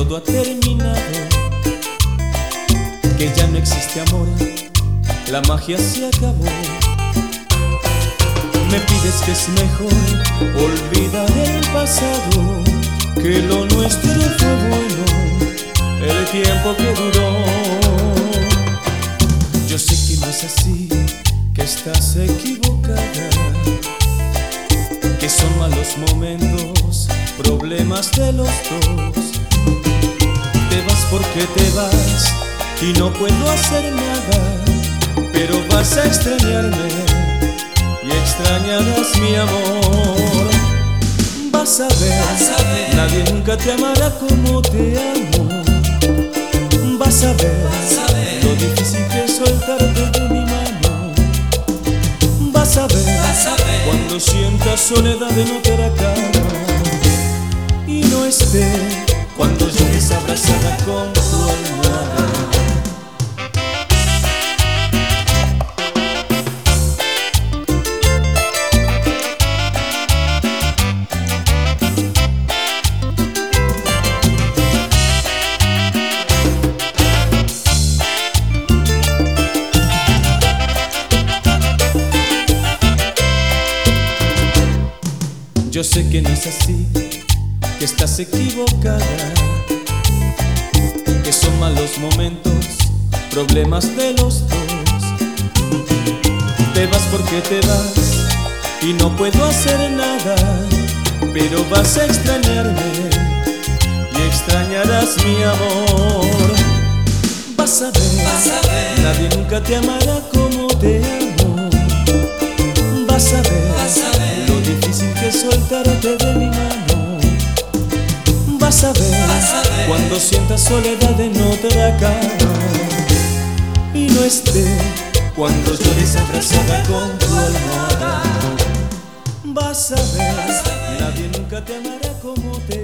todo ha terminado, que ya no existe amor, la magia se acabó. Me pides que es mejor olvidar el pasado, que lo nuestro fue bueno, el tiempo que duró. Yo sé que no es así, que estás equivocada, que son malos momentos, problemas de los dos. Te vas porque te vas y no puedo hacer nada, pero vas a extrañarme y extrañarás mi amor. Vas a ver, nadie nunca te amará como te amo. Vas a ver lo difícil que es soltarte de mi mano. Vas a ver cuando sientas soledad en otra cama y no esté, cuando llores abrazada con tu almohada. Yo sé que no es así, que estás equivocada, que son malos momentos, problemas de los dos. Te vas porque te vas y no puedo hacer nada, pero vas a extrañarme y extrañarás mi amor. Vas a ver, nadie nunca te amará como te amo. Vas a ver lo difícil que es soltarte de mi mano. Vas a ver cuando sientas soledad en otra cama y no esté, cuando llores abrazada con tu almohada. Vas a ver, nadie nunca te amará como te